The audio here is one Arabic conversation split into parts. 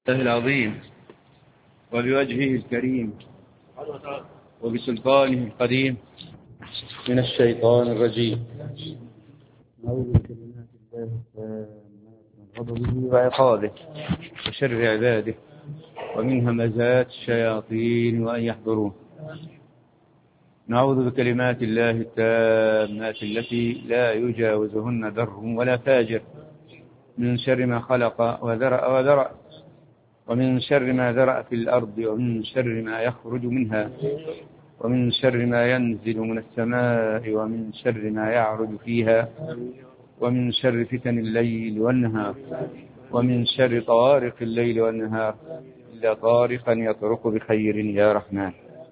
الله العظيم وبوجهه الكريم وبسلطانه القديم من الشيطان الرجيم. أعوذ بكلمات الله من غضبه وعقابه وشر عباده ومن همزات الشياطين وأن يحضرون. نعوذ بكلمات الله التامات التي لا يجاوزهن بر ولا فاجر من شر ما خلق وذرأ ومن شر ما ذرأ في الأرض ومن شر ما يخرج منها ومن شر ما ينزل من السماء ومن شر ما يعرج فيها ومن شر فتن الليل والنهار ومن شر طوارق الليل والنهار إلا طارقا يطرق بخير يا رحمن.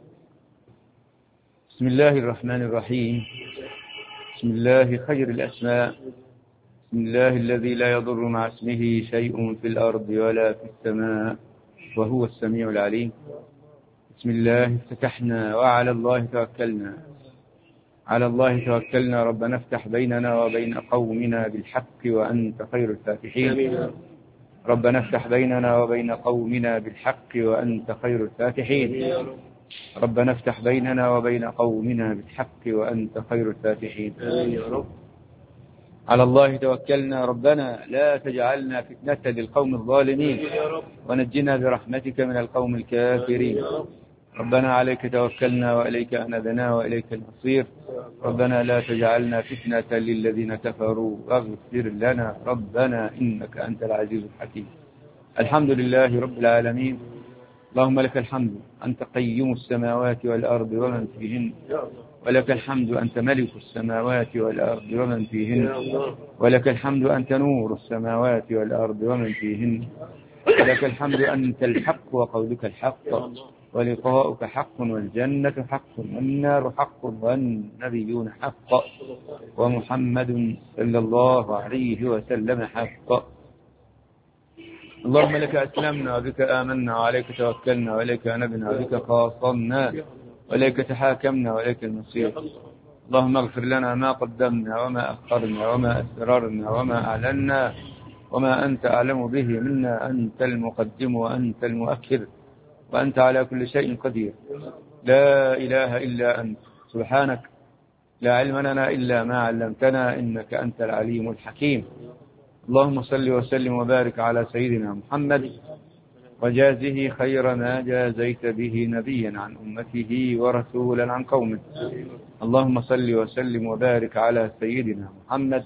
بسم الله الرحمن الرحيم. بسم الله خير الأسماء. بسم الله الذي لا يضر مع اسمه شيء في الأرض ولا في السماء وهو السميع العليم. بسم الله افتتحنا وعلى الله توكلنا. على الله توكلنا ربنا افتح بيننا وبين قومنا بالحق وأنت خير الفاتحين. ربنا افتح بيننا وبين قومنا بالحق وأنت خير الفاتحين. ربنا افتح بيننا وبين قومنا بالحق وأنت خير الفاتحين. على الله توكلنا ربنا لا تجعلنا فتنة للقوم الظالمين ونجنا برحمتك من القوم الكافرين. ربنا عليك توكلنا وإليك أنبنا وإليك المصير. ربنا لا تجعلنا فتنة للذين كفروا واغفر لنا ربنا إنك أنت العزيز الحكيم. الحمد لله رب العالمين. اللهم لك الحمد أنت قيم السماوات والأرض ومن فيهن، ولك الحمد أنت ملك السماوات والأرض ومن فيهن، ولك الحمد أنت نور السماوات والأرض ومن فيهن، ولك الحمد أنت الحق وقولك الحق ولقاؤك حق والجنة حق والنار حق والنبيون حق ومحمد صلى الله عليه وسلم حق. اللهم لك أسلمنا وبك آمنا وعليك توكلنا وإليك أنبنا وبك خاصمنا وإليك تحاكمنا وإليك المصير. اللهم اغفر لنا ما قدمنا وما أخرنا وما أسررنا وما أعلنا وما أنت أعلم به منا. أنت المقدم وأنت المؤخر وأنت على كل شيء قدير. لا إله إلا أنت سبحانك لا علم لنا إلا ما علمتنا إنك أنت العليم الحكيم. اللهم صل وسلم وبارك على سيدنا محمد وجازه خير ما جازيت به نبيا عن أمته ورسولا عن قومه. اللهم صل وسلم وبارك على سيدنا محمد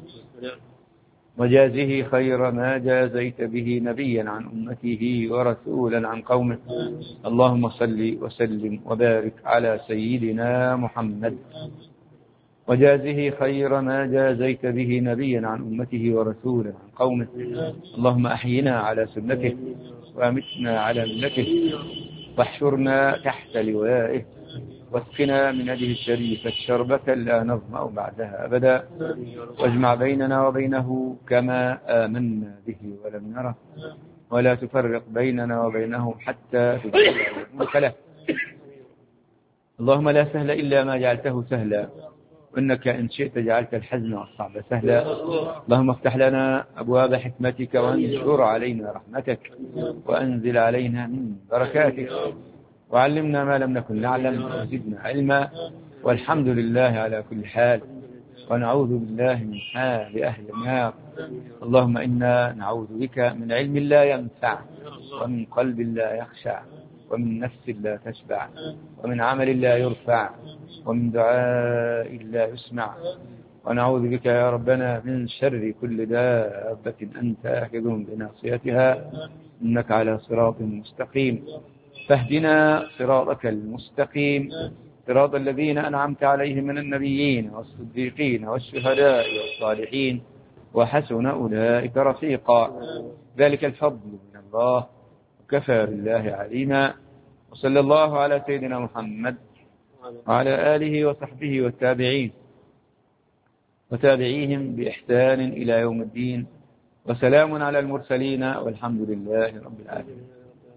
وجازه خير ما جازيت به نبيا عن أمته ورسولا عن قومه. اللهم صل وسلم وبارك على سيدنا محمد وجازه خير ما جازيت به نبيا عن أمته ورسولا عن قومه. اللهم أحينا على سنته وأمتنا على ملته واحشرنا تحت لوائه واسقنا من يده الشريفة شربة لا نظمأ بعدها أبدا واجمع بيننا وبينه كما آمنا به ولم نره ولا تفرق بيننا وبينه حتى تدخل له. اللهم لا سهل إلا ما جعلته سهلا وإنك إن شئت جعلت الحزن والصعب سهلا. اللهم افتح لنا أبواب حكمتك وانشر علينا رحمتك وأنزل علينا من بركاتك وعلمنا ما لم نكن نعلم وزدنا علما. والحمد لله على كل حال ونعوذ بالله من حال أهل النار. اللهم إنا نعوذ بك من علم لا ينفع ومن قلب لا يخشع ومن نفس لا تشبع ومن عمل لا يرفع ومن دعاء لا يسمع. ونعوذ بك يا ربنا من شر كل دابة أنت آخذ بناصيتها إنك على صراط مستقيم. فاهدنا صراطك المستقيم صراط الذين أنعمت عليهم من النبيين والصديقين والشهداء والصالحين وحسن أولئك رفيقا. ذلك الفضل من الله وكفى بالله عليما. وصلى الله على سيدنا محمد وعلى آله وصحبه والتابعين وتابعيهم بإحسان إلى يوم الدين. وسلام على المرسلين والحمد لله رب العالمين.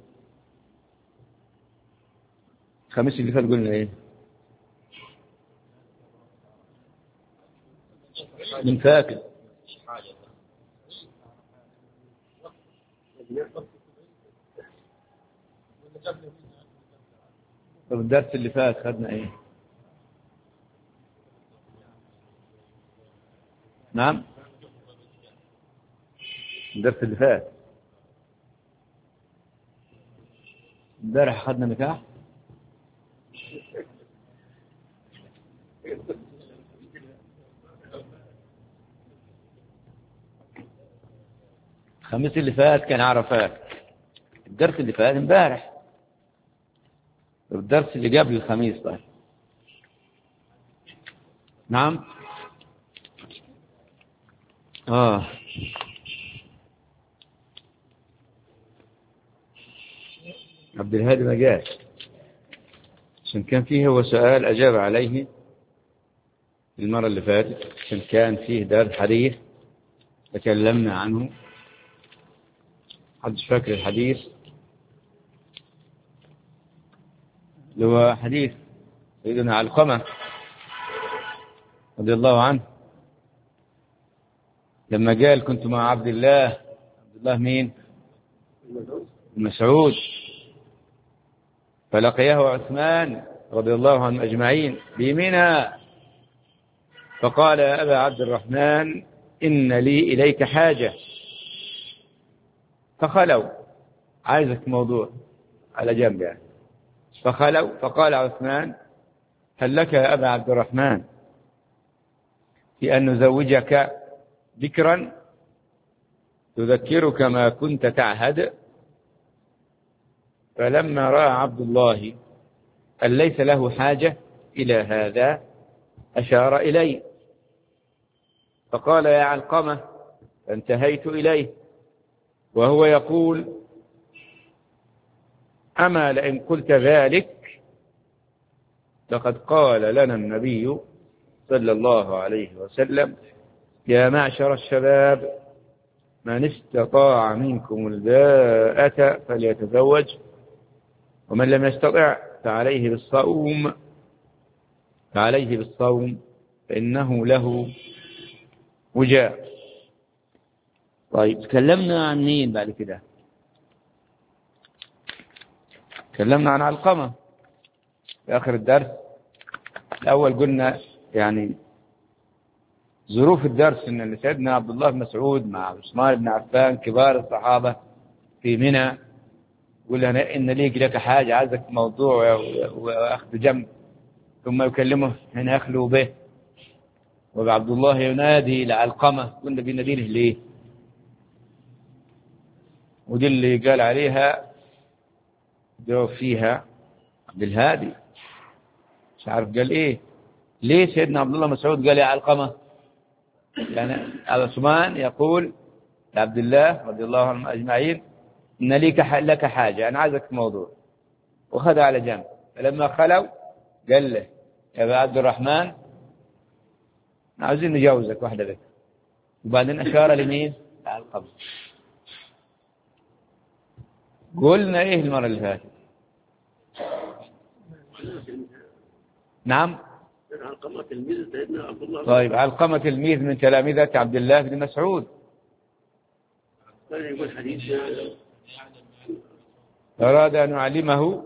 الخميس اللي فات قلنا ايه؟ من فاكر طب الدرس اللي فات خدنا ايه؟ نعم، الدرس اللي فات امبارح خدنا نكاح. الخميس اللي فات كان عرفات. الدرس اللي فات امبارح. الدرس اللي قبل الخميس طيب. نعم. عبد الهادي ما جاش عشان كان فيه هو سؤال أجاب عليه المرة اللي فاتت، عشان كان فيه درس حديث تكلمنا عنه. حدش فاكر الحديث اللي هو حديث سيدنا علقمة رضي الله عنه لما قال كنت مع عبد الله مين؟ مسعود، فلقيه عثمان رضي الله عنهم أجمعين بيمينها فقال يا أبا عبد الرحمن إن لي إليك حاجة. فخلوا، عايزك موضوع على جنب يعني. فخلوا فقال عثمان هل لك يا أبا عبد الرحمن في أن نزوجك ذكرا تذكرك ما كنت تعهد؟ فلما رأى عبد الله أن ليس له حاجة إلى هذا أشار إليه فقال يا علقمة، فانتهيت إليه وهو يقول أما لئن قلت ذلك لقد قال لنا النبي صلى الله عليه وسلم يا معشر الشباب من استطاع منكم الباءة فليتزوج ومن لم يستطع فعليه بالصوم فإنه له وجاء. طيب تكلمنا عن مين بعد كده؟ تكلمنا عن علقمة في آخر الدرس. الأول قلنا يعني ظروف الدرس إن سيدنا عبد الله بن مسعود مع عثمان بن عفان كبار الصحابة في منى، يقول إن ليك لك حاجة، عايزك موضوع وأخذ جنب، ثم يكلمه هنا يخلو به. وعبد الله ينادي لعلقمة، قلنا بيناديه ليه؟ ودي اللي قال عليها جو فيها عبد الهادي مش عارف قال ايه. ليه سيدنا عبد الله مسعود قال يا علقمة؟ يعني عثمان يقول لعبد الله رضي الله عنهم أجمعين إن لك حاجة، أنا عايزك في موضوع، وخذها على جنب. فلما خلوا قال له يا أبا عبد الرحمن عاوزين نجوزك واحدة بك. وبعدين أشار لمين؟ علقمة. قلنا إيه المرة اللي فاتت؟ نعم. علقمة تلميذ سيدنا عبد الله. طيب علقمة تلميذ من تلامذة عبد الله بن مسعود. يقول حديث أراد أن يعلمه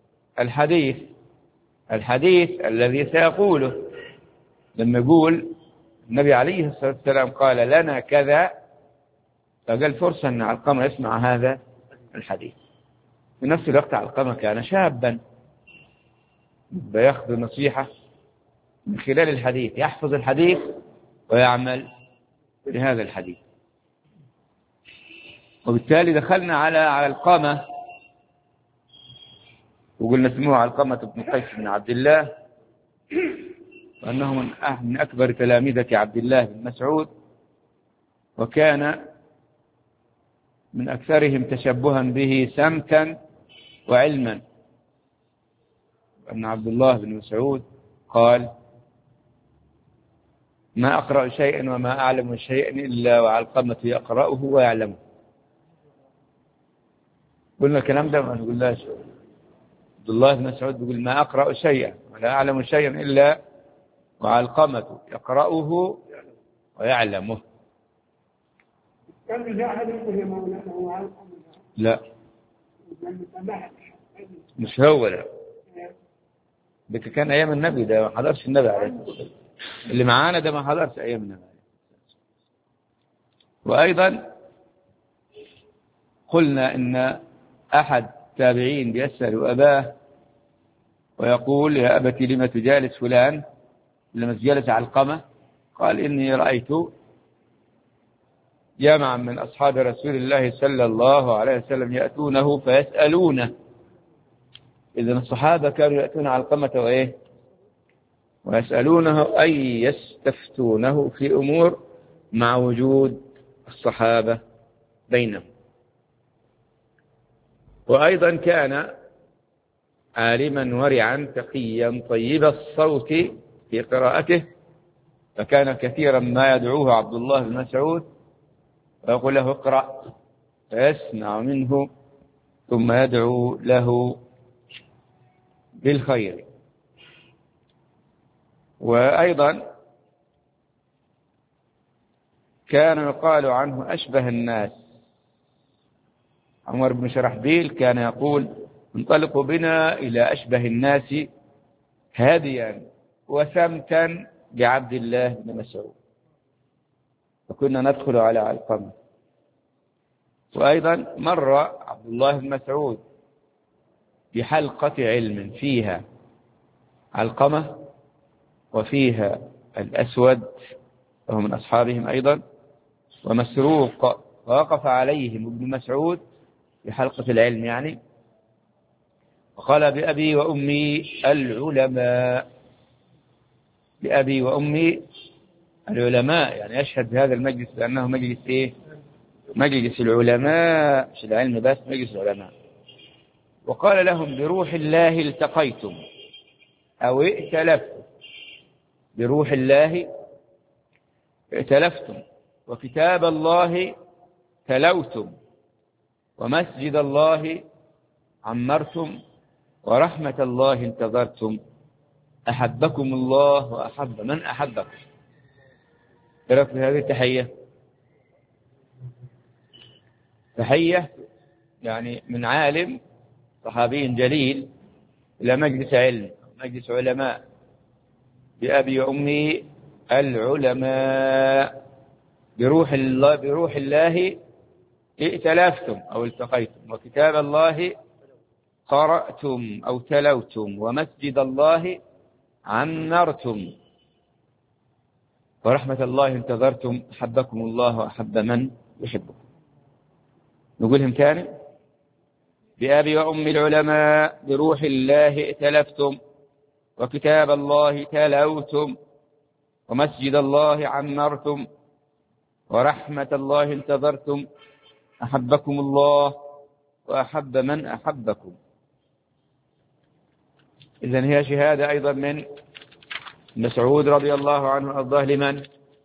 الحديث الذي سيقوله لما يقول النبي عليه الصلاة والسلام قال لنا كذا، فقال فرصة أن علقمة يسمع هذا الحديث. في نفس الوقت علقمة كان شابا بياخذ نصيحة من خلال الحديث، يحفظ الحديث ويعمل بهذا الحديث. وبالتالي دخلنا على علقمة وقلنا اسمه علقمة بن قيس بن عبد الله، وأنه من أكبر تلامذة عبد الله بن مسعود، وكان من أكثرهم تشبها به سمتا وعلما. أن عبد الله بن مسعود قال ما أقرأ شيئا وما أعلم شيئا إلا وعلقمة يقرأه ويعلمه. قلنا الكلام ده ما نقولناش. عبد الله بن مسعود بيقول ما أقرأ شيئا ولا أعلم شيئا إلا وعلقمة يقرأه ويعلمه. كان في أحد يقول يا مولانا هو علقمة؟ لا. مش هو لا، ده كان أيام النبي، ده ما حضرش النبي عليه الصلاة والسلام. اللي معانا ده ما حضرش أيام النبي. وأيضا قلنا إن أحد التابعين بيسأل أباه ويقول يا أبت لم تجالس فلان لما تجالس علقمة؟ قال إني رأيت جمعا من أصحاب رسول الله صلى الله عليه وسلم يأتونه فيسألونه. إذن الصحابة كانوا يأتون علقمة وإيه ويسألونه أي يستفتونه في أمور مع وجود الصحابة بينهم. وأيضا كان عالما ورعا تقيا طيب الصوت في قراءته، فكان كثيرا ما يدعوه عبد الله بن مسعود ويقول له اقرأ فيسمع منه ثم يدعو له بالخير. وأيضا كان يقال عنه أشبه الناس. عمر بن شرحبيل كان يقول انطلقوا بنا إلى أشبه الناس هاديا وسمتا بعبد الله بن مسعود، وكنا ندخل على علقمة. وأيضا مر عبد الله بن مسعود بحلقة علم فيها علقمة وفيها الأسود وهو من أصحابهم أيضا ومسروق، ووقف عليهم ابن مسعود بحلقة العلم يعني، وقال بأبي وأمي العلماء، بأبي وأمي العلماء، يعني يشهد بهذا المجلس بأنه مجلس إيه؟ مجلس العلماء، مش العلم بس، مجلس العلماء. وقال لهم بروح الله التقيتم أو ائتلفتم، بروح الله ائتلفتم، وكتاب الله تلوتم، ومسجد الله عمرتم، ورحمة الله انتظرتم، أحبكم الله وأحب من أحبكم. ترك هذه التحية، تحية يعني من عالم صحابي جليل إلى مجلس علم مجلس علماء، بأبي وأمي العلماء، بروح الله ائتلفتم أو التقيتم، وكتاب الله قرأتم أو تلوتم، ومسجد الله عمرتم، ورحمة الله انتظرتم، أحبكم الله وأحب من يحبكم. نقولهم تاني: بأبي وأمي العلماء، بروح الله ائتلفتم، وكتاب الله تلوتم، ومسجد الله عمرتم، ورحمة الله انتظرتم، أحبكم الله وأحب من أحبكم. إذن هي شهادة أيضا من مسعود رضي الله عنه وأرضاه لمن؟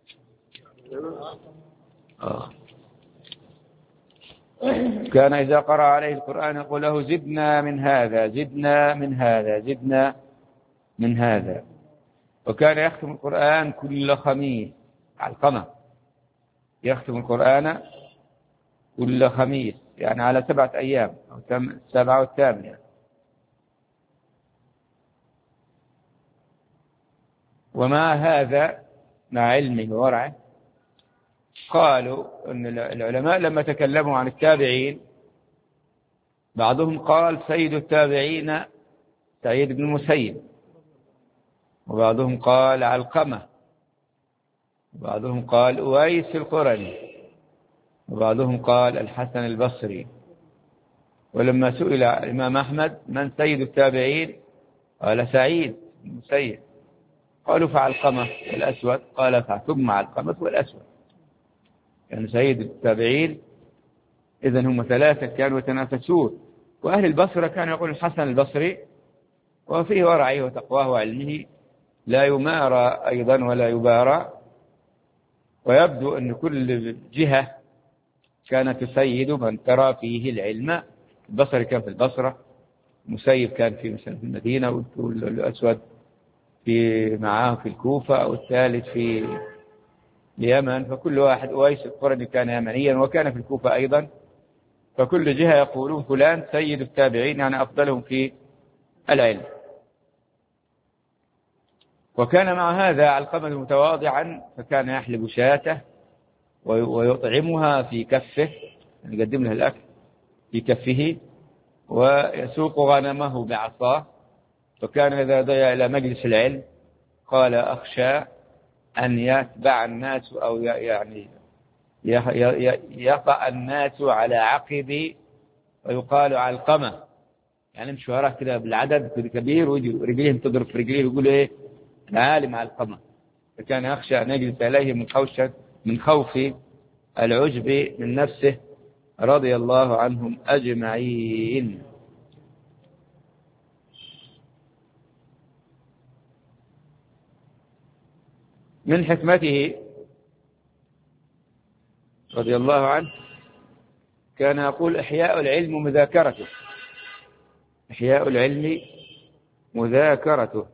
كان إذا قرأ عليه القرآن يقول له زدنا من هذا، زدنا من هذا، زدنا من هذا. وكان يختم القرآن كل خميس، علقمة يختم القرآن كل خميس، يعني على 7 أيام أو 7 و8. ومع هذا مع علمه وورعه قالوا أن العلماء لما تكلموا عن التابعين بعضهم قال سيد التابعين سعيد بن المسيب، وبعضهم قال علقمة، وبعضهم قال أويس القرني، وبعضهم قال الحسن البصري. ولما سئل الإمام أحمد من سيد التابعين قال سعيد بن المسيب. قالوا فعلقمة والأسود، قال ثم علقمة والأسود، يعني سيد التابعين. إذن هم 3 كانوا يتنافسون. وأهل البصرة كانوا يقول الحسن البصري، وفيه ورعه وتقواه وعلمه لا يمارى أيضا ولا يبارى. ويبدو أن كل جهة كانت تسيد من ترى فيه العلم. البصري كان في البصرة، المسيب كان في مثلا في المدينة، والأسود في معاه في الكوفة، أو الثالث في اليمن. فكل واحد، أويس القرني كان يمنيا وكان في الكوفة أيضا، فكل جهة يقولون فلان سيد التابعين يعني أفضلهم في العلم. وكان مع هذا علقمة متواضعا، فكان يحلب شاته ويطعمها في كفه، يقدم لها الأكل في كفه، ويسوق غنمه بعصاه. فكان إذا ضيع إلى مجلس العلم قال أخشى أن يتبع الناس أو يعني يقع الناس على عقبي ويقال علقمة، يعني يمشي وراه كده بالعدد كبير ويجي رجليهم تضرب في رجليه ويقولوا إيه العالم علقمة. فكان يخشى أن يجلس إليه من خوف العجب من نفسه، رضي الله عنهم أجمعين. من حكمته رضي الله عنه كان يقول إحياء العلم مذاكرته، إحياء العلم مذاكرته.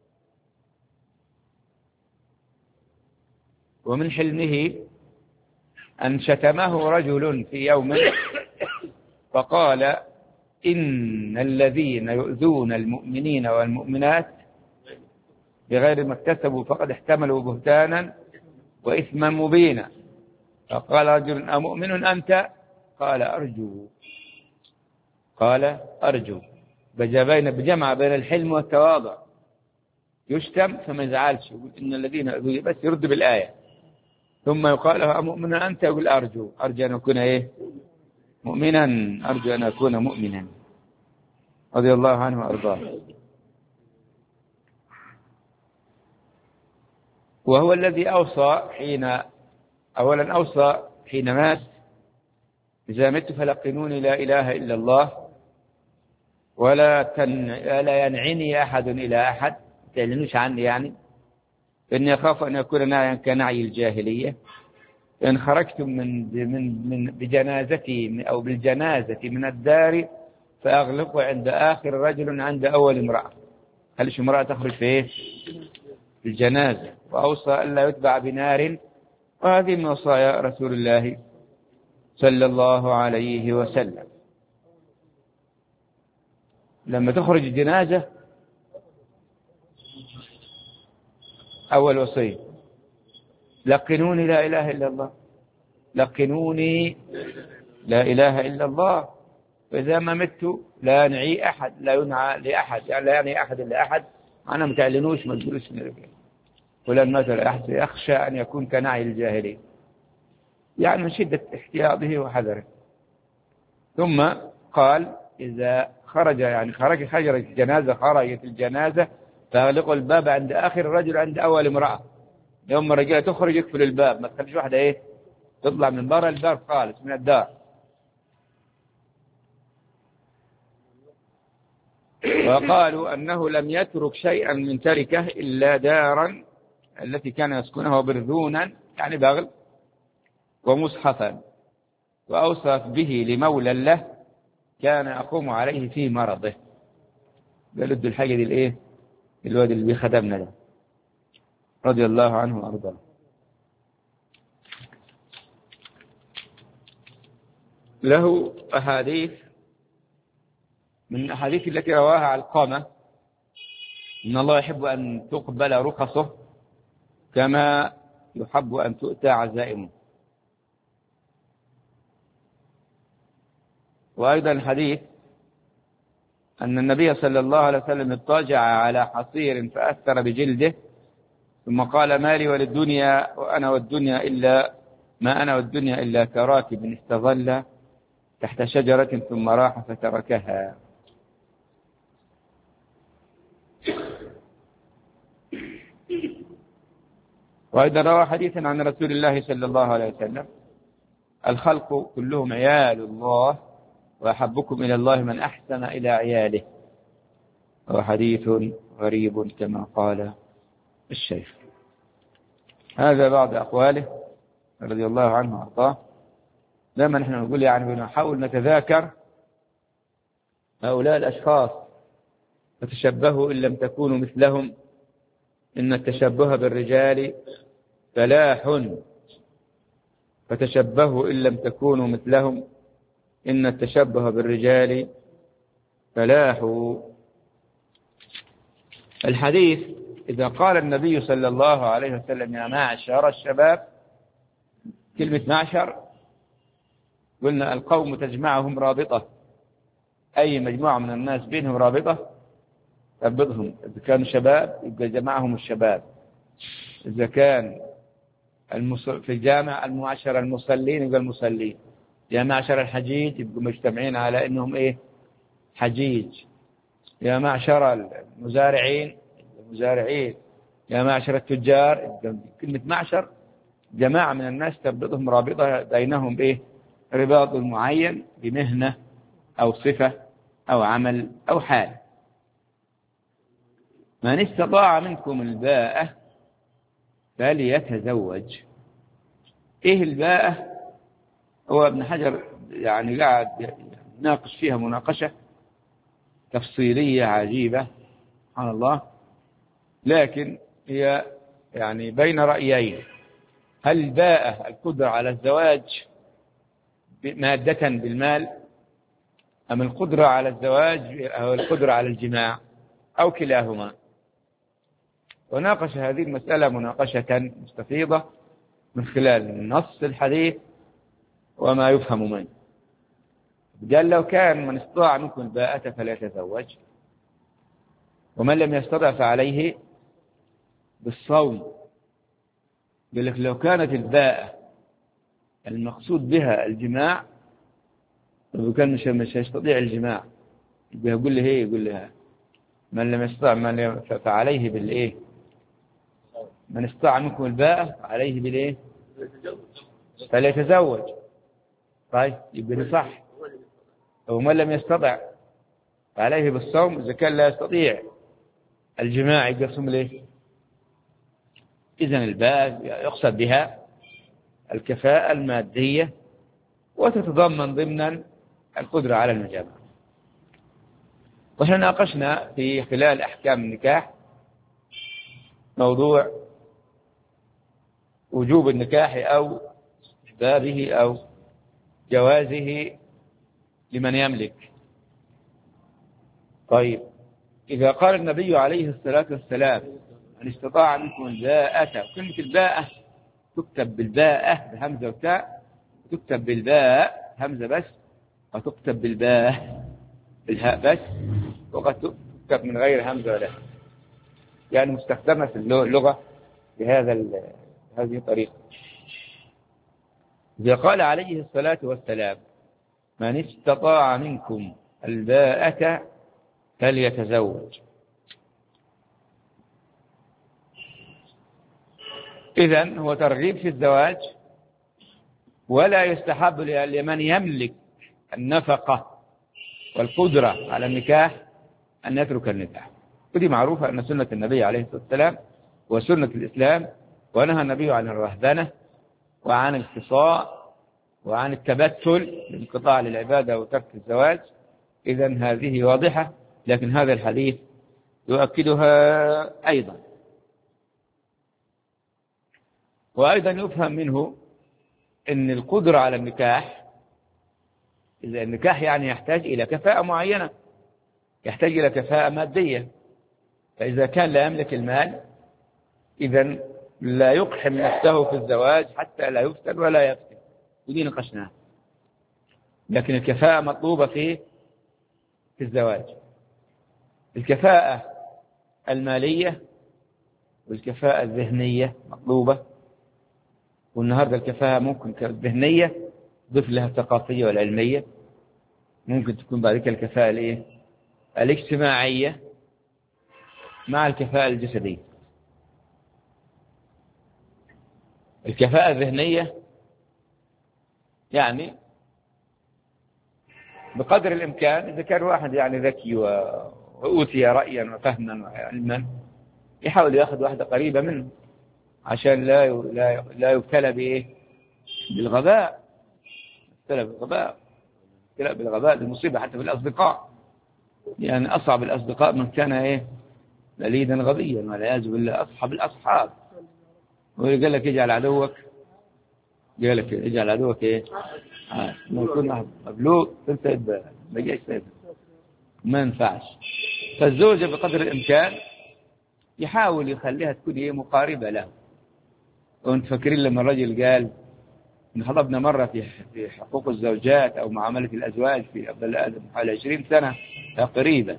ومن حلمه أن شتمه رجل في يوم فقال إن الذين يؤذون المؤمنين والمؤمنات بغير ما اكتسبوا فقد احتملوا بهتانا وإثما مبينا. فقال رجل أمؤمن أنت؟ قال أرجو. قال أرجو. بجمع بين الحلم والتواضع. يشتم فما يزعلش، يقول إن الذين يؤذون، بس يرد بالآية. ثم يقال له أمؤمن أنت؟ يقول أرجو أن أكون إيه مؤمنا، أرجو أن أكون مؤمنا، رضي الله عنه وأرضاه. وهو الذي أوصى حين مات إذا مت فلقنوني لا إله إلا الله ولا ينعني أحد إلى أحد، تعلنوش عني يعني، إني أخاف أن يكون نعيا كنعي الجاهلية. إن خرجتم بجنازتي أو بالجنازة من الدار فأغلقوا عند آخر رجل عند أول امرأة، خليش امرأة تخرج في الجنازة. وأوصى ألا يتبع بنار، وهذه من وصايا رسول الله صلى الله عليه وسلم. لما تخرج الجنازة أول وصية لقنوني لا إله إلا الله، لقنوني لا إله إلا الله. وإذا ما مت لا ينعي أحد، لا ينعى لأحد، يعني لا يعني أحد إلا أحد. أنا ما تعلنوش، ما تقولوش فلان مثل أحد يخشى أن يكون كنعي الجاهلين، يعني من شدة احتياطه وحذره. ثم قال إذا خرجت الجنازة فأغلقوا الباب عند آخر الرجل عند أول امرأة. يوم الرجال تخرج يقفل الباب، ما تخليش واحدة تطلع من برا الباب خالص من الدار. وقالوا أنه لم يترك شيئا من تركه إلا دارا التي كان يسكنها برذونا يعني بغل ومصحفا، وأوصى به لمولى له كان يقوم عليه في مرضه. قالوا ادوا الحاجة دي الواد اللي بيخدمنا ده، رضي الله عنه وأرضاه. له أحاديث، من الأحاديث التي رواها علقمة إن الله يحب أن تقبل رخصه كما يحب أن تؤتى عزائمه. وأيضا الحديث أن النبي صلى الله عليه وسلم اضطجع على حصير فأثر بجلده ثم قال ما لي وللدنيا ما أنا والدنيا إلا كراكب استظل تحت شجرة ثم راح فتركها. وأيضا روى حديثا عن رسول الله صلى الله عليه وسلم الخلق كلهم عيال الله وأحبكم إلى الله من أحسن إلى عياله، وحديث غريب كما قال الشيخ. هذا بعض أقواله رضي الله عنه وأرضاه. لما نحن نقول بنحاول نتذاكر هؤلاء الأشخاص، فتشبهوا إن لم تكونوا مثلهم، إن التشبه بالرجال فلاح، فتشبهوا إن لم تكونوا مثلهم إن التشبه بالرجال فلاح. الحديث إذا قال النبي صلى الله عليه وسلم يا معشر الشباب، كلمة معشر قلنا القوم تجمعهم رابطة، أي مجموعة من الناس بينهم رابطة تربطهم. إذا كانوا شباب يبقى جمعهم الشباب، إذا كان في الجامع المعشر المصلين يبقى المصلين، يا معشر الحجيج يبقوا مجتمعين على إنهم إيه حجيج، يا معشر المزارعين المزارعين، يا معشر التجار. كلمة معشر جماعة من الناس تربطهم رابطة بينهم بإيه رباط معين بمهنة أو صفة أو عمل أو حال. من استطاع منكم الباءة فليتزوج. إيه الباءة؟ هو ابن حجر يعني قاعد يناقش فيها مناقشة تفصيلية عجيبة سبحان الله، لكن هي يعني بين رأيين: هل الباءة القدرة على الزواج مادة بالمال، أم القدرة على الزواج أو القدرة على الجماع، أو كلاهما؟ وناقش هذه المسألة مناقشة مستفيضة من خلال نص الحديث وما يفهم منه. قال لو كان من استطاع منكم الباءة فليتزوج، ومن لم يستطع فعليه بالصوم. قال لك لو كانت الباءة المقصود بها الجماع، لو كان مش يستطيع الجماع يقول لي هي يقول لها من لم يستطع فعليه بالإيه؟ من استطاع منكم الباءة عليه بالإيه؟ فليتزوج. طيب يبقى صح. ومن لم يستطع فعليه بالصوم، إذا كان لا يستطيع الجماع يقسم ليه؟ إذن الباء يقصد بها الكفاءة المادية، وتتضمن ضمنا القدرة على المجامعة. وإحنا ناقشنا في خلال أحكام النكاح موضوع وجوب النكاح أو استحبابه أو جوازه لمن يملك. طيب إذا قال النبي عليه الصلاة والسلام من استطاع منكم الباءة، كلمة الباءة تكتب بالباءة بهمزة وتاء، تكتب بالباء همزة بس، وتكتب بالباء بالهاء بس، وقد تكتب من غير همزة ولا، يعني مستخدمة في اللغة بهذه الطريقة. إذا قال عليه الصلاة والسلام من استطاع منكم الباءة فليتزوج، إذن هو ترغيب في الزواج، ولا يستحب لمن يملك النفقة والقدرة على النكاح أن يترك النكاح. ودي معروفة أن سنة النبي عليه الصلاة والسلام وسنة الإسلام، ونهى النبي عن الرهبنة وعن الخصاء وعن التبتل بانقطاع للعبادة وترك الزواج. إذن هذه واضحة، لكن هذا الحديث يؤكدها أيضا. وأيضا يفهم منه أن القدرة على النكاح، إذا النكاح يعني يحتاج إلى كفاءة معينة، يحتاج إلى كفاءة مادية، فإذا كان لا يملك المال إذن لا يقحم نفسه في الزواج حتى لا يفتن ولا يفتن، ودي نقشناها. لكن الكفاءة مطلوبة في الزواج، الكفاءة المالية والكفاءة الذهنية مطلوبة، والنهاردة الكفاءة ممكن الذهنية ضيف لها الثقافية والعلمية، ممكن تكون بعد كده الكفاءة الاجتماعية مع الكفاءة الجسدية. الكفاءة الذهنية يعني بقدر الإمكان إذا كان واحد يعني ذكي وأوتي رأيا وفهما وعلما، يحاول يأخذ واحدة قريبة منه عشان لا يبتلى بإيه؟ بالغباء. يبتلى بالغباء المصيبة حتى في الأصدقاء، يعني أصعب الأصدقاء من كان إيه؟ بليدا غبيا، والعياذ بالله أصحب الأصحاب. وقال لك اجعل عدوك إيه؟ ما يكون مبلوغ تنتهي ما جاش ما ينفعش. فالزوجة بقدر الإمكان يحاول يخليها تكون هي مقاربة له. وانت فاكرين لما الرجل قال إن حضرنا مرة في حقوق الزوجات أو معاملة الأزواج في أفضل آدم حوالي 20 سنة تقريبا،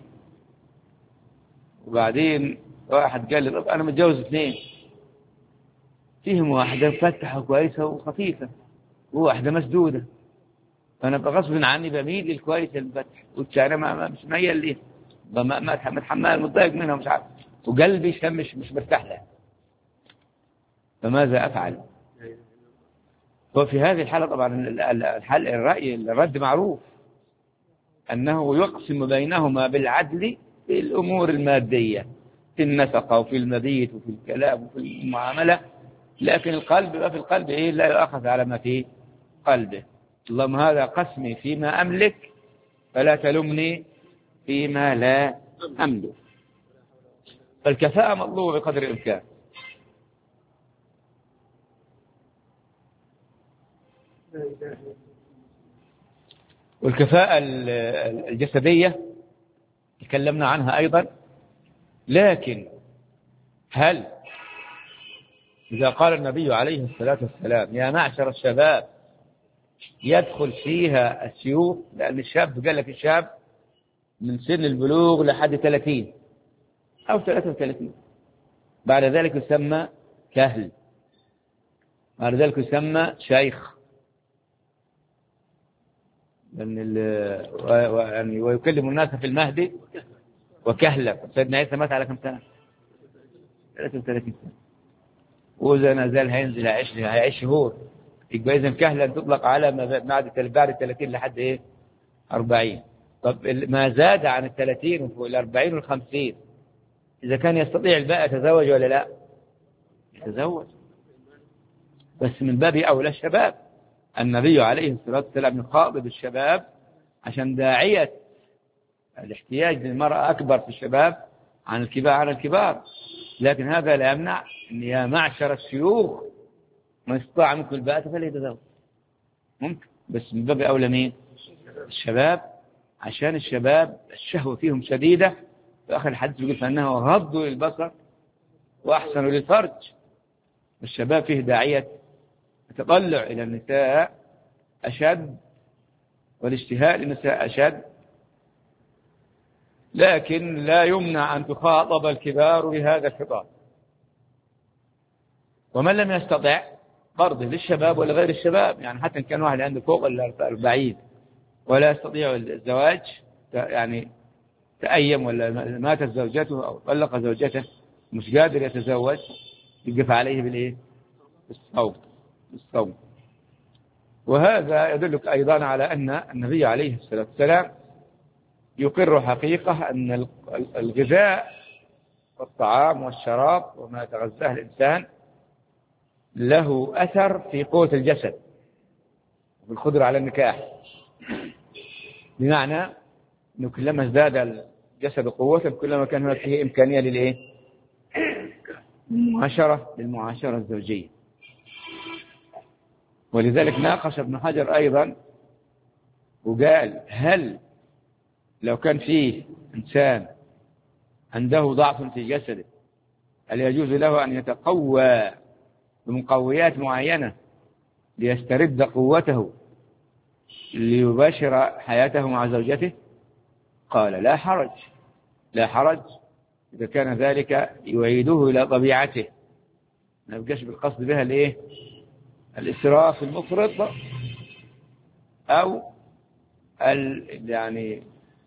وبعدين واحد قال لي طب أنا متجوز 2 فيهم واحدة مفتحة كويسة وخفيفة وواحدة مسدودة، فأنا بغصب عني بميل للكويس المفتح والثانية مش ميال ليه ما متحمل متضايق منها مش عارف وقلبي مش مرتاح لها، فماذا أفعل؟ وفي هذه الحالة طبعا الرد معروف أنه يقسم بينهما بالعدل في الأمور المادية في النفقة وفي المبيت وفي الكلام وفي المعاملة، لكن القلب ما في القلب إيه لا يؤخذ على ما في قلبه. اللهم هذا قسمي فيما أملك فلا تلمني فيما لا أملك. فالكفاءة مطلوبة بقدر الإمكان. والكفاءة الجسدية تكلمنا عنها أيضا، لكن هل إذا قال النبي عليه الصلاة والسلام يا معشر الشباب يدخل فيها الشيوخ؟ لأن الشاب قال لك الشاب من سن البلوغ لحد 30 أو 33، بعد ذلك يسمى كهل، بعد ذلك يسمى شيخ، يعني ويكلم الناس في المهد وكهلا. سيدنا عيسى مات على كم سنة؟ 33 سنة، وإذا نزل هيعيش شهور، يبقى إذا كهلا تطلق على ما بعد 30 لحد إيه 40. طب ما زاد عن 30 وفوق 40 و50 إذا كان يستطيع الباء يتزوج ولا لا؟ يتزوج، بس من باب أولى الشباب. النبي عليه الصلاة والسلام يخاطب الشباب عشان داعية الاحتياج للمرأة أكبر في الشباب عن الكبار، لكن هذا لا يمنع أن يا معشر الشيوخ من استطاع منكم الباءة فليتزوج، ممكن، بس من باب أولى مين؟ الشباب، عشان الشباب الشهوة فيهم شديدة. في آخر الحديث يقول فإنه غض للبصر وأحسن للفرج. الشباب فيه داعية التطلع إلى النساء أشد والاشتهاء للنساء أشد، لكن لا يمنع أن تخاطب الكبار بهذا الخطاب. ومن لم يستطع برضه للشباب ولا غير الشباب، يعني حتى إن كان واحد عنده فوق 40 ولا يستطيع الزواج، يعني تأيم ولا ماتت زوجته أو طلق زوجته مش قادر يتزوج، يقف عليه بالإيه؟ بالصوم. وهذا يدلك أيضا على أن النبي عليه الصلاة والسلام يقر حقيقة أن الغذاء والطعام والشراب وما يتغذاه الإنسان له أثر في قوة الجسد والقدرة على النكاح، بمعنى أنه كلما ازداد الجسد قوة كلما كان هناك فيه إمكانية للإيه؟ للمعاشرة الزوجية. ولذلك ناقش ابن حجر أيضا وقال هل لو كان فيه إنسان عنده ضعف في جسده هل يجوز له أن يتقوى بمقويات معينة ليسترد قوته ليباشر حياته مع زوجته؟ قال لا حرج إذا كان ذلك يعيده إلى طبيعته، ما يبقاش بالقصد بها الإيه؟ الإسراف المفرط أو يعني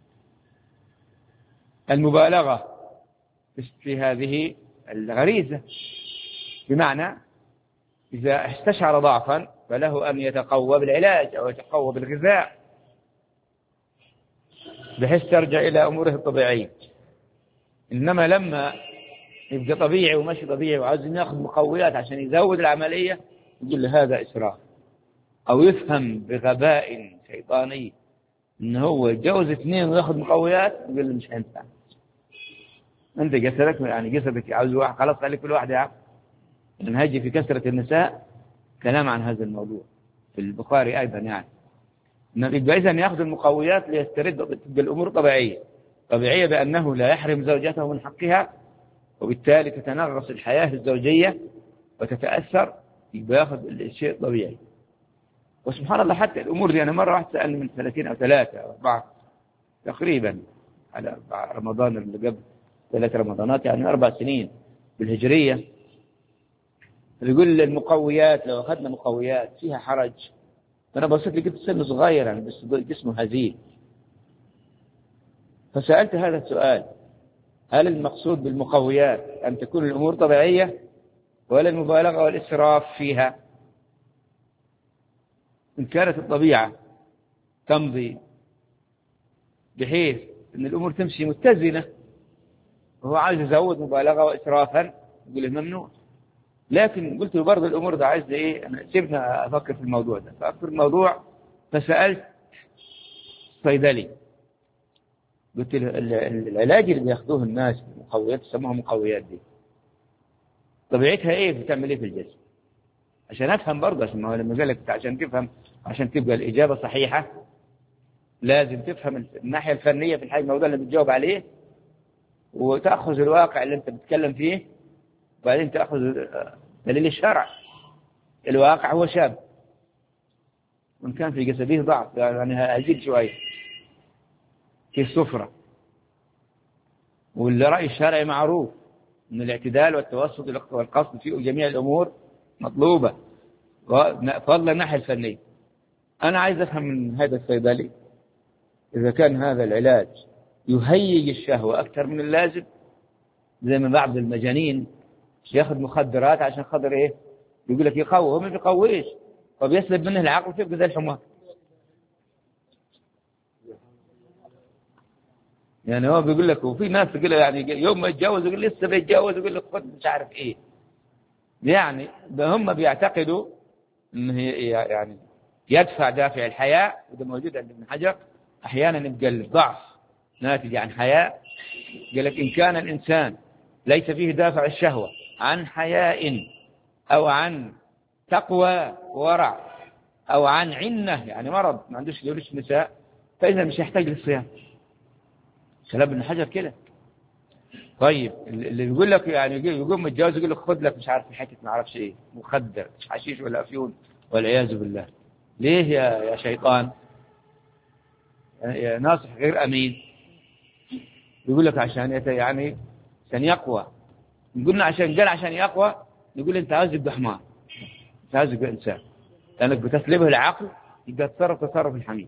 المبالغة في هذه الغريزة، بمعنى إذا استشعر ضعفا فله أن يتقوى بالعلاج أو يتقوى بالغذاء بحيث ترجع إلى أموره الطبيعية. إنما لما يبقى طبيعي ومشي طبيعي وعاوز ياخذ مقويات عشان يزود العملية يقول له هذا إسراف، أو يفهم بغباء شيطاني إن هو يتجوز 2 وياخذ مقويات يقول له مش هينفع، أنت جسدك يعني جسدك عاوز واحد خلاص خليك كل واحد يعرف. المنهج في كثرة النساء كلام عن هذا الموضوع في البخاري أيضا يعني يبقى إذن يأخذ المقويات ليسترد تبقى الأمور طبيعية. طبيعية بأنه لا يحرم زوجته من حقها، وبالتالي تتنغص الحياة الزوجية وتتأثر، يبقى يأخذ الشيء طبيعي. وسبحان الله حتى الأمور دي، أنا مرة واحد سألني من 30 أو 3 أو 4 تقريبا على رمضان اللي قبل 3 رمضانات، يعني 4 سنين بالهجرية، يقول المقويات لو أخذنا مقويات فيها حرج. فأنا بصيت لقيت سن صغير يعني بس جسمه هزيل، فسألت هذا السؤال: هل المقصود بالمقويات أن تكون الأمور طبيعية ولا المبالغة والإسراف فيها؟ إن كانت الطبيعة تمضي بحيث أن الأمور تمشي متزنة وهو عايز يزود مبالغة وإسرافا، يقول ممنوع. لكن قلت له برضه الأمور ده عايز إيه، أنا سيبنا أفكر في الموضوع ده. فأفكر في الموضوع، فسألت صيدلي، قلت له العلاج اللي بياخدوه الناس مقويات يسموها مقويات دي طبيعتها إيه، بتعمل إيه في الجسم؟ عشان أفهم برضه، عشان ما هو لما قال لك عشان تفهم، عشان تبقى الإجابة صحيحة لازم تفهم الناحية الفنية في الموضوع اللي بتجاوب عليه، وتأخذ الواقع اللي أنت بتتكلم فيه، وبعدين تأخذ دليل الشرع. الواقع هو شاب، وإن كان في جسده ضعف يعني هزيل شوية في السفرة، والرأي الشرعي معروف أن الاعتدال والتوسط والقصد في جميع الأمور مطلوبة، فضلا الناحية الفنية. أنا عايز أفهم من هذا الصيدلي إذا كان هذا العلاج يهيج الشهوة أكثر من اللازم، زي ما بعض المجانين ياخذ مخدرات عشان خاطر إيه، يقول لك يقوي، هو ما بيقويش، طب يسلب منه العقل ويبقى زي الحمار. يعني هو بيقول لك، وفي ناس تقول يعني يوم ما يتجوز يقول لسه بيتجوز، يقول لك خد مش عارف إيه. يعني هم بيعتقدوا إنه يعني يدفع دافع الحياة، وده موجود عند ابن حجر. أحيانا يبقى الضعف ناتج عن حياء. قال لك إن كان الإنسان ليس فيه دافع الشهوة عن حياء أو عن تقوى ورع أو عن عنة، يعني مرض ما عندوش يولش نساء، فإذا مش يحتاج للصيام. كلام ابن حجر كده. طيب اللي يقول لك يعني يقوم متجوز يقول لك خد لك مش عارف حته ما اعرفش ايه، مخدر مش حشيش ولا افيون والعياذ بالله. ليه يا شيطان يا ناصح غير امين؟ يقول لك عشان يعني عشان يقوى. قلنا عشان قال عشان يقوى، نقول انت عايز يبقى حمار، انت عايز يبقى انسان، لانك بتسلبه العقل يبقى تصرف الحميد.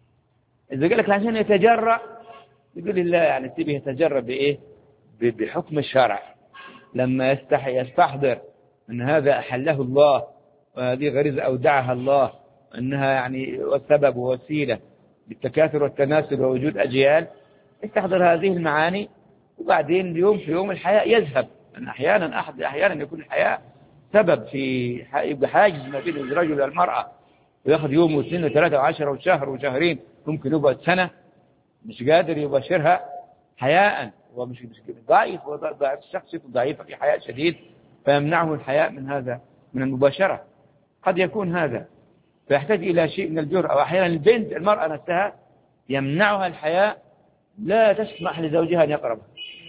اذا قال لك عشان يتجرأ، يقول لي لا، يعني تبي يتجرأ بايه؟ بحكم الشرع، لما يستحضر أن هذا أحله الله وهذه غريزة أودعها الله، أنها يعني والسبب ووسيلة للتكاثر والتناسل ووجود أجيال، يستحضر هذه المعاني، وبعدين يوم في يوم الحياء يذهب. أن أحيانا يكون الحياء سبب في يبقى حاجز ما بين الرجل والمرأة، ويأخذ يوم واثنين وثلاثة وعشرة وشهر وشهرين، ممكن يبقى سنة مش قادر يباشرها حياء، ومش ضعيف، وضعيف الشخص ضعيف في حياء شديد، فيمنعه الحياء من هذا، من المباشرة. قد يكون هذا فيحتاج إلى شيء من الجرأة. وأحيانا البنت المرأة نفسها يمنعها الحياء، لا تسمح لزوجها أن يقربها،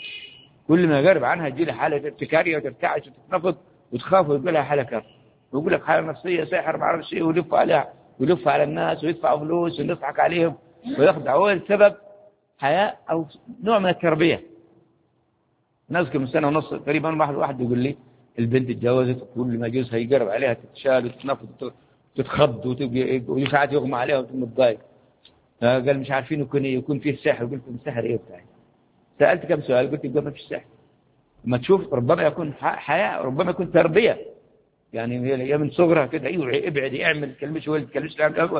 كل ما يقرب عنها تجي لها حالة ارتكارية وترتعش وتتنفض وتخاف ويقول لها حالة كرب، ويقول لك حالة نفسية ساحر ما أعرف شيء، ويلف عليها ويلف على الناس ويدفعوا فلوس ونضحك عليهم ويخدعوا. السبب حياء أو نوع من التربية. نذكر من سنة ونص تقريبا واحد يقول لي البنت اتجوزت وكل ما جوزها يقرب عليها تتشال وتتنفض وتتخض وساعات يغمى عليها وتتضايق. قال مش عارفين يكون فيه سحر. قلت له سحر ايه بتاعي؟ سألت كم سؤال، قلت له ما فيش سحر. ما تشوف ربما يكون حياء، ربما يكون تربية، يعني هي من صغرها كده ابعد اعمل تكلمش ولد تكلمش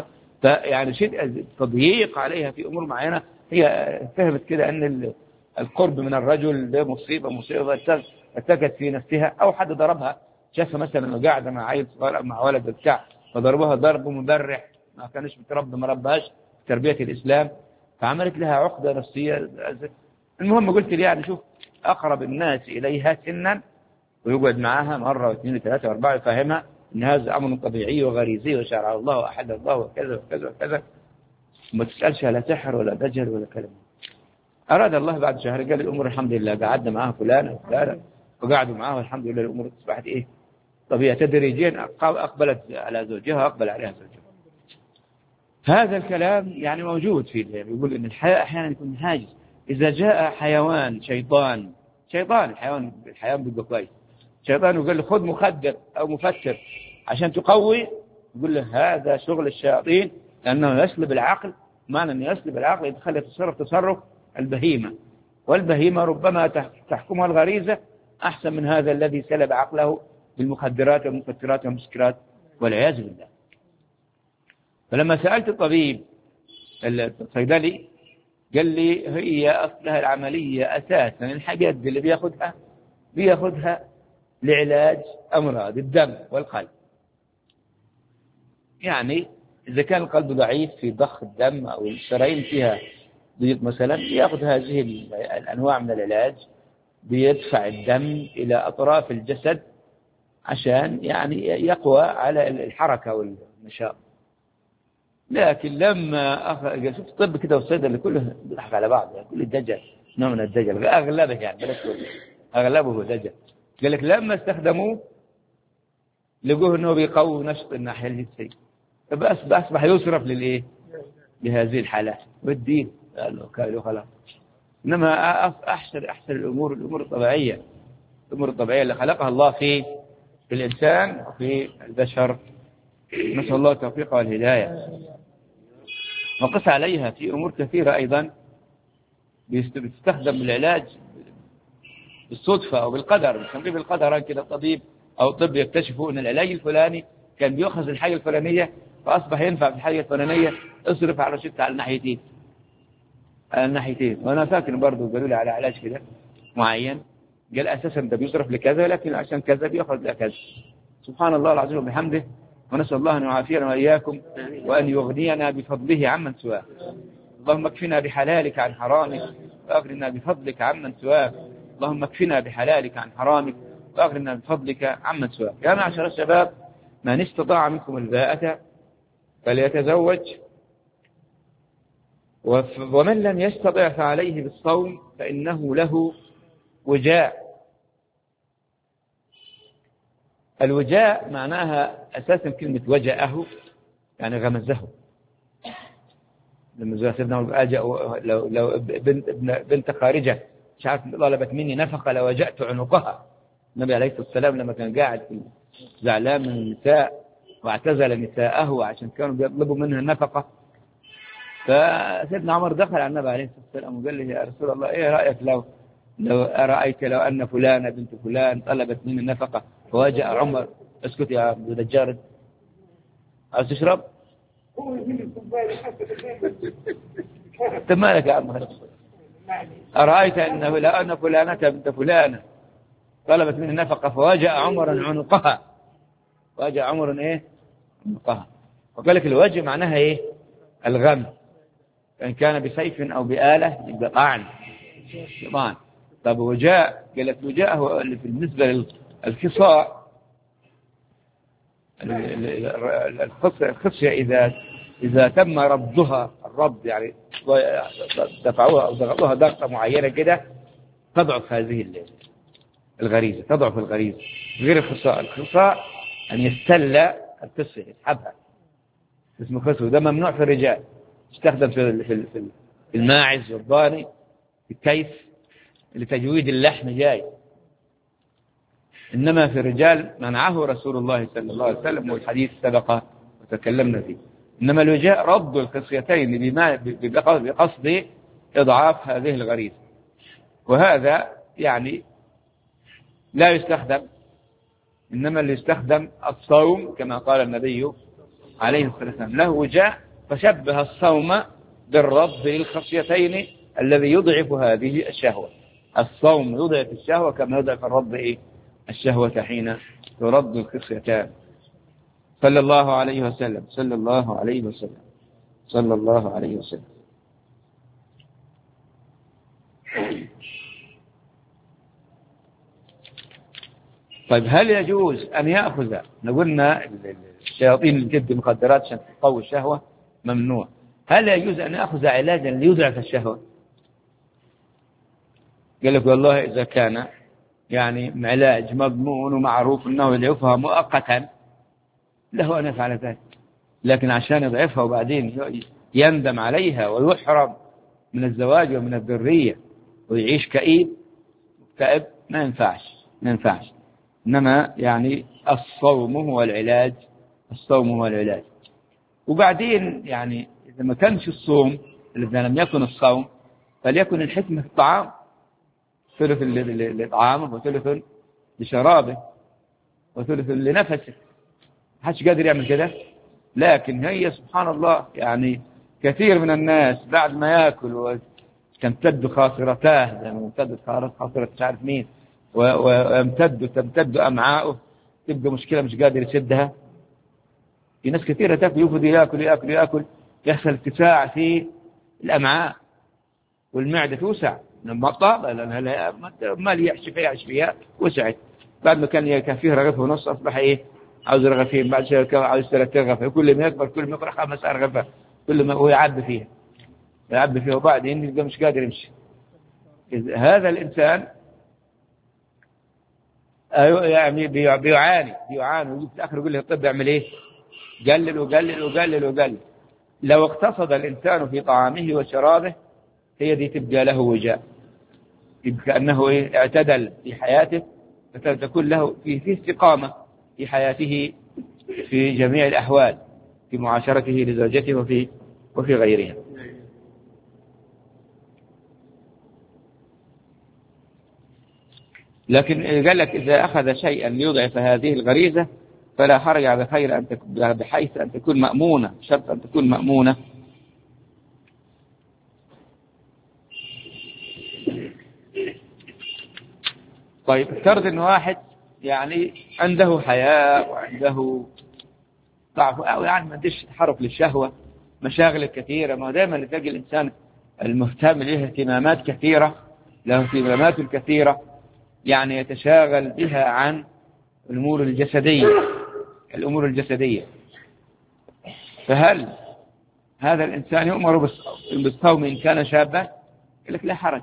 يعني شيء تضييق عليها في امور معينة. هي فهمت كده ان القرب من الرجل ده مصيبة اتكت في نفسها، او حد ضربها، شافها مثلا قاعدة مع عيل صغير مع ولد بتاع فضربوها ضرب مبرح، ما كانش متربى، ما ربهاش تربية الإسلام، فعملت لها عقدة نفسية. المهم قلت لي يعني شوف أقرب الناس إليها سنا ويقعد معها مرة واثنين وثلاثة وأربعة يفهمها إن هذا أمر طبيعي وغريزي وشرع الله وأحد الله وكذا وكذا وكذا، ما تسألش على سحر ولا دجل ولا كلام. أراد الله بعد شهر قال الأمور الحمد لله، قعدنا معاه فلان وفلان وقعدوا معاه والحمد لله الأمور أصبحت إيه طبيعة، تدريجيا أقبلت على زوجها أقبل عليها زوجها. هذا الكلام يعني موجود في يقول إن الحياة أحيانا يكون هاجس. إذا جاء حيوان شيطان الحيوان بيبقى كويس، شيطان وقال له خذ مخدر أو مفتر عشان تقوي، يقول له هذا شغل الشياطين، لأنه يسلب العقل. معنى أنه يسلب العقل يتخلى تصرف البهيمة، والبهيمة ربما تحكمها الغريزة أحسن من هذا الذي سلب عقله بالمخدرات والمفترات والمسكرات والعياذ بالله. فلما سألت الطبيب الصيدلي قال لي هي أصلها العملية أساسا الحاجات اللي بياخدها لعلاج أمراض الدم والقلب. يعني إذا كان القلب ضعيف في ضخ الدم أو الشرايين فيها ضيق مثلا، يأخذ هذه الأنواع من العلاج بيدفع الدم إلى أطراف الجسد عشان يعني يقوى على الحركة والنشاط. لكن لما شوف الطب كده والصيدلة كله بيضحك على بعض، يعني كل الدجل نوع من الدجل أغلبه، يعني بلاش أغلبه دجل. قال لك لما استخدموه لقوه أنه بيقوي نشط الناحية الجنسية، فأصبح يصرف للإيه؟ لهذه الحالات والدين قالوا خلاص. إنما أحسن الأمور الطبيعية، الأمور الطبيعية اللي خلقها الله في الإنسان وفي البشر. نسأل الله التوفيق والهداية. وقس عليها في أمور كثيرة أيضا بيستخدم العلاج بالصدفة أو بالقدر. بنسميه بالقدر كده، الطبيب أو الطب يكتشفوا أن العلاج الفلاني كان بيأخذ الحاجة الفلانية فأصبح ينفع في الحاجة الفلانية، اصرف على شتى على الناحيتين. وأنا فاكر برضو قالوا لي على علاج كده معين، قال أساسا ده بيصرف لكذا لكن عشان كذا بيأخذ لكذا. سبحان الله العظيم وبحمده. ونسأل الله أن يعافينا وإياكم وأن يغنينا بفضله عمن سواه. اللهم اكفنا بحلالك عن حرامك وأغننا بفضلك عمن سواك. اللهم اكفنا بحلالك عن حرامك وأغننا بفضلك عمن سواك. يا معشر الشباب، من استطاع منكم الباءة فليتزوج، ومن لم يستطع فعليه بالصوم فإنه له وجاء. الوجاء معناها أساسا كلمة وجاءه يعني غمزه. لما سيدنا لو بنت خارجة مش عارف طلبت مني نفقة لوجأت عنقها. النبي عليه الصلاة والسلام لما كان قاعد زعلان من النساء واعتزل نساءه عشان كانوا بيطلبوا منها النفقة، فسيدنا عمر دخل على النبي عليه الصلاة والسلام وقال له يا رسول الله إيه رأيك لو أرأيت لو أن فلانة بنت فلان طلبت مني النفقة فوجأ عمر. اسكت يا ابو دجار، عايز تشرب؟ انت مالك يا عم؟ أرأيت أنه لو أن فلانة بنت فلانة طلبت مني النفقة فوجأ عمر عنقها. وجأ عمر إيه؟ عنقها. وقال لك الوجه معناها إيه؟ الغم، إن كان بسيف أو بآلة يبقى طعن. طب وجاء، قال لك وجاء هو بالنسبة للخصاء، الخصية إذا تم ربضها، الربض يعني دفعوها أو ضغطوها ضغطة معينة كده تضعف هذه الغريزة، تضعف الغريزة. غير الخصاء أن يستل القصة يسحبها، اسمه خصوة. ده ممنوع في الرجال، يستخدم في الماعز والضاني، في الكيس لتجويد اللحم جاي. إنما في الرجال منعه رسول الله صلى الله عليه وسلم، والحديث سبق وتكلمنا فيه. إنما الوجاء ربط الخصيتين بقصد إضعاف هذه الغريزة، وهذا يعني لا يستخدم. إنما اللي يستخدم الصوم كما قال النبي عليه الصلاة والسلام له وجاء، فشبه الصوم بالربط للخصيتين الذي يضعف هذه الشهوة. الصوم يضعف الشهوة كما يضعف الربط الشهوة حين ترد الخصيتان. صلى الله عليه وسلم، صلى الله عليه وسلم، صلى الله عليه وسلم. طيب هل يجوز أن يأخذ، قلنا الشياطين اللي تدي مخدرات عشان تقوي الشهوة ممنوع، هل يجوز أن أخذ علاجا ليضعف الشهوة؟ قال لك والله إذا كان يعني علاج مضمون ومعروف أنه يضعفها مؤقتا له أن يفعل ذلك، لكن عشان يضعفها وبعدين يندم عليها ويحرم من الزواج ومن الذرية ويعيش كئيب ما ينفعش. إنما يعني الصوم هو العلاج، الصوم هو العلاج. وبعدين يعني إذا ما كانش الصوم، إذا لم يكن الصوم، فليكن الحكمة في الطعام، ثلث لطعامه وثلث لشرابه وثلث لنفسه. محدش قادر يعمل كده، لكن هي سبحان الله يعني كثير من الناس بعد ما يأكل وتمتد خاصرتاه، يعني تمتد خاصرة مش عارف مين، وتمتد أمعاؤه، تبقى مشكلة مش قادر يسدها. في ناس كثيرة تأكل يفضل يأكل يحصل اتساع في الأمعاء والمعدة توسع لما طاب، لأنها ما يحشي فيها وسعت. بعد ما كان يكفيه رغفه ونص أصبح إيه؟ عاوز رغفين، بعد شوية عاوز 3 رغفة، كل ما يكبر 5 رغفة، كل ما هو يعبي فيها وبعدين يبقى مش قادر يمشي. هذا الإنسان يعني بيعاني وفي الآخر يقول له الطب يعمل إيه؟ قلل. لو اقتصد الإنسان في طعامه وشرابه هي دي تبقى له وجاء، يبقى أنه اعتدل في حياته، فتكون له في استقامة في حياته في جميع الأحوال، في معاشرته لزوجته وفي غيرها. لكن قال لك إذا أخذ شيئا ليضعف هذه الغريزة فلا حرج على خير بحيث أن تكون مأمونة، شرط أن تكون مأمونة. طيب افترض أن واحد يعني عنده حياء وعنده ضعف أو يعني ما عندش تحرك للشهوة، مشاغل كثيرة، ما دائما تلاقي الإنسان المهتم له اهتمامات كثيرة، له اهتمامات كثيرة، يعني يتشاغل بها عن الأمور الجسدية. فهل هذا الإنسان يؤمر بالصوم إن كان شابا؟ يقول لك لا حرج.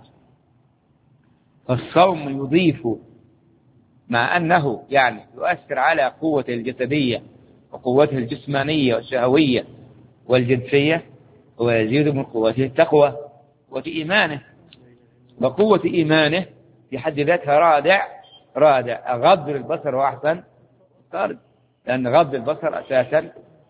فالصوم يضيف مع أنه يعني يؤثر على قوته الجسدية وقوته الجسمانية والشهوية والجنسية، ويزيد من قوته التقوى وإيمانه، وقوة إيمانه في حد ذاتها رادع أغض البصر وأحسن فرج، لأن غض البصر أساسا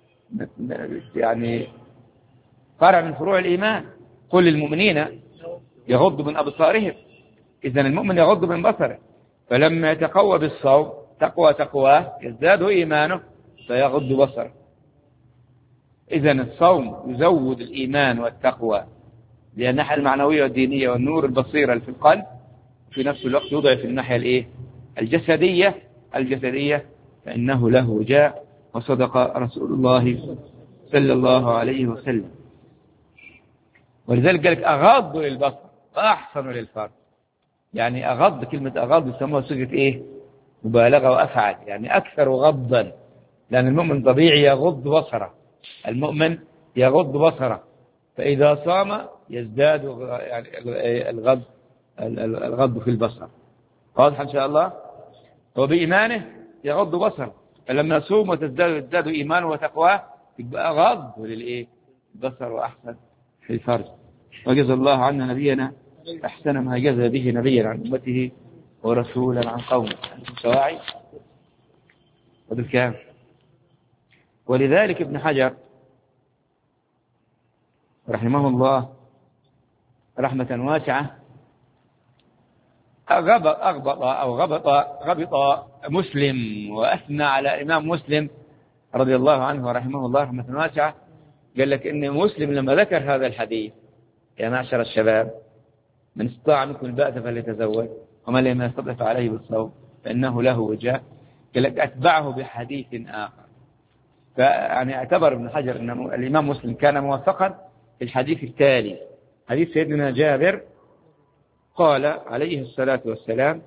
يعني فرع من فروع الإيمان. قل للمؤمنين يغضوا من أبصارهم، إذن المؤمن يغض من بصره، فلما يتقوى بالصوم تقواه يزداد إيمانه فيغض بصره. إذن الصوم يزود الإيمان والتقوى لأن الناحية المعنوية والدينية والنور البصيرة اللي في القلب، في نفس الوقت يضعف الناحية الجسدية، فإنه له وجاء، وصدق رسول الله صلى الله عليه وسلم. ولذلك قال لك أغض للبصر وأحسن للفرج. يعني أغض، كلمة أغض يسموها صيغة مبالغة وأفعل، يعني أكثر غضا، لأن المؤمن طبيعي يغض بصره، فإذا صام يزداد يعني الغض في البصر. واضح إن شاء الله. وبإيمانه يغض بصره، فلما يصوم وتزداد إيمانه وتقواه يبقى غض البصر وأحسن في الفرج. وجزى الله عنا نبينا أحسن ما جزى به نبيا عن أمته ورسولا عن قومه. سواعي وبالكام. ولذلك ابن حجر رحمه الله رحمة واسعة غبط مسلم وأثنى على إمام مسلم رضي الله عنه ورحمه الله رحمة واسعة. قال لك إن مسلم لما ذكر هذا الحديث يا معشر الشباب من استطاع منكم الباءة فليتزوج ومن لم يستطع فعليه بالصوم فإنه له وجاء، قال لك أتبعه بحديث آخر. فيعني اعتبر ابن حجر أن الإمام مسلم كان موفقا في الحديث التالي، حديث سيدنا جابر قال عليه الصلاة والسلام: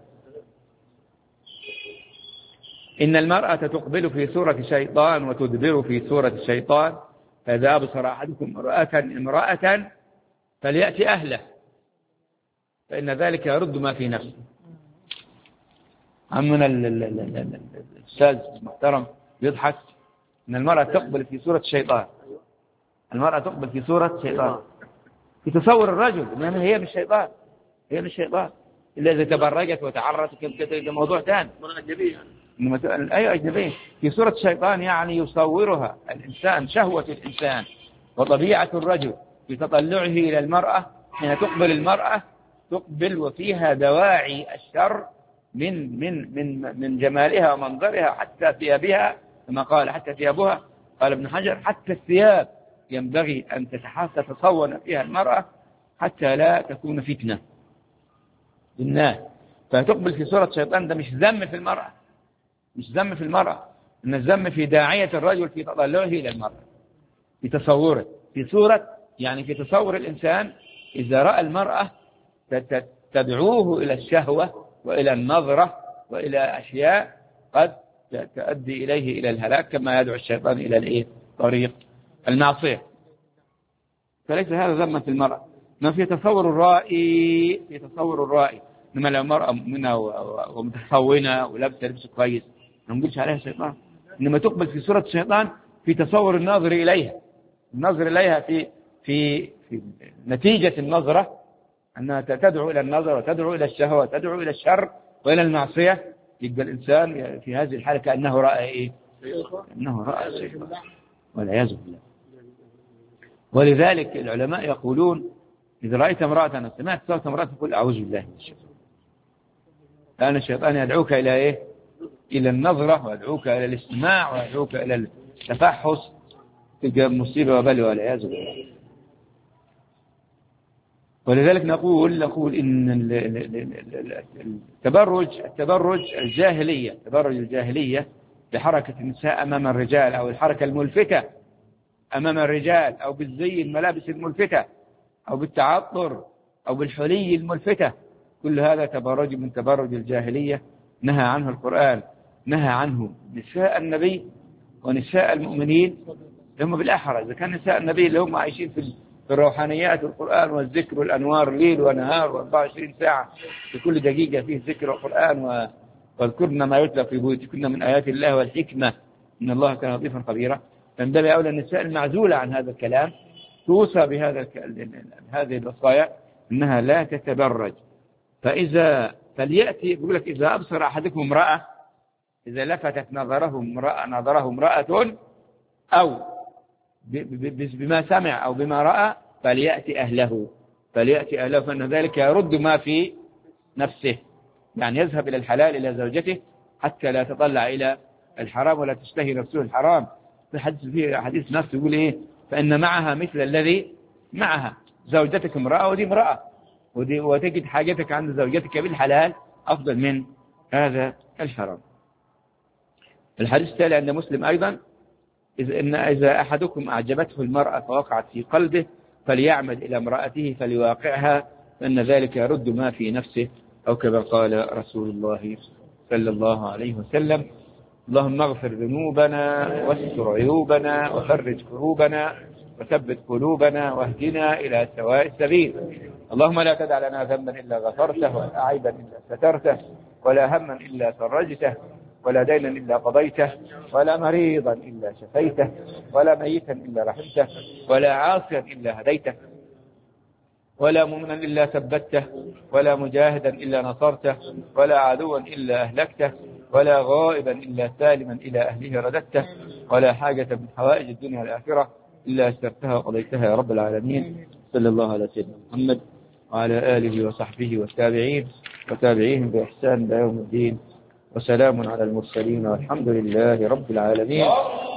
إن المرأة تقبل في سورة شيطان وتدبر في سورة شيطان، فإذا أبصر أحدكم امرأة فليأتي أهله فإن ذلك يرد ما في نفسه. عمنا الأستاذ المحترم يضحك أن المرأة تقبل في صورة الشيطان. المرأة تقبل في صورة شيطان في تصور الرجل، إنما هي مش شيطان، هي مش شيطان إلا إذا تبرجت وتعرت كده موضوع ثاني. أي أجنبية في صورة الشيطان، يعني يصورها الإنسان شهوة الإنسان وطبيعة الرجل في تطلعه إلى المرأة. حين تقبل المرأة تقبل وفيها دواعي الشر من جمالها ومنظرها، حتى ثيابها كما قال، حتى ثيابها قال ابن حجر حتى الثياب ينبغي أن تتصون فيها المرأة حتى لا تكون فتنة للناس. فتقبل في صورة شيطان. ده مش ذم في المرأة، مش ذم في المرأة، إن الذم في داعية الرجل في تطلعه إلى المرأة، في تصوره، في صورة يعني في تصور الإنسان إذا رأى المرأة تدعوه إلى الشهوة وإلى النظرة وإلى أشياء قد تؤدي إليه إلى الهلاك، كما يدعو الشيطان إلى طريق المعصية. فليس هذا ذما في المرأة، ما في تصور الرائي، في تصور الرائي. إنما لو مرأة مؤمنة ومتخونة ولابسة لبس كويس ما نقولش عليها شيطان، إنما تقبل في صورة الشيطان في تصور الناظر إليها، الناظر إليها في نتيجة النظرة أنها تدعو إلى النظر وتدعو إلى الشهوة وتدعو إلى الشر وإلى المعصية. يبقى الإنسان في هذه الحالة كأنه رأى أنه رأى الشيطان والعياذ بالله. ولذلك العلماء يقولون إذا رأيت امرأة سمعت صوت امرأة تقول أعوذ بالله من الشيطان، لأن الشيطان يدعوك إلى إلى النظرة ويدعوك إلى الاستماع ويدعوك إلى التفحص، تلقى مصيبة وبلوى والعياذ بالله. ولذلك نقول إن التبرج الجاهلية بحركة النساء أمام الرجال، أو الحركة الملفتة أمام الرجال، أو بالزي الملابس الملفتة، أو بالتعطر، أو بالحلي الملفتة، كل هذا تبرج من تبرج الجاهلية نهى عنه القرآن، نهى عنه نساء النبي ونساء المؤمنين. هم بالأحرى إذا كان نساء النبي اللي هم عايشين في الروحانيات والقرآن والذكر والأنوار ليل ونهار و24 ساعة في كل دقيقة فيه ذكر القرآن، واذكرن ما يتلى في بيوتكن من آيات الله والحكمة إن الله كان لطيفا خبيرا. فانتبه أولى النساء المعزولة عن هذا الكلام توصى بهذه الوصايا أنها لا تتبرج. فليأتي يقول لك إذا أبصر أحدكم امرأة، إذا لفتت نظره امرأة أو بما سمع أو بما رأى فليأتي أهله، فإن ذلك يرد ما في نفسه، يعني يذهب إلى الحلال إلى زوجته حتى لا تطلع إلى الحرام ولا تشتهي نفسه الحرام. في حديث نفس يقول فإن معها مثل الذي معها، زوجتك امرأة ودي امرأة، وتجد حاجتك عند زوجتك بالحلال أفضل من هذا الحرام. الحديث التالي عند مسلم أيضا إذا أحدكم أعجبته المرأة فوقعت في قلبه فليعمد إلى امرأته فليواقعها فإن ذلك يرد ما في نفسه، أو كما قال رسول الله صلى الله عليه وسلم. اللهم اغفر ذنوبنا واستر عيوبنا وفرج كروبنا وثبت قلوبنا واهدنا إلى سواء السبيل. اللهم لا تدع لنا ذنبا إلا غفرته، ولا عيبا إلا سترته، ولا هما إلا فرجته، ولا دينا إلا قضيته، ولا مريضا إلا شفيته، ولا ميتا إلا رحمته، ولا عاصيا إلا هديته، ولا مؤمنا إلا ثبته، ولا مجاهدا إلا نصرته، ولا عدوا إلا أهلكته، ولا غائبا إلا سالما إلى أهله رددته، ولا حاجة من حوائج الدنيا والآخرة إلا أسترتها وقضيتها يا رب العالمين. صلى الله على سيدنا محمد وعلى آله وصحبه والتابعين وتابعيهم بإحسان إلى يوم الدين، وسلام على المرسلين والحمد لله رب العالمين.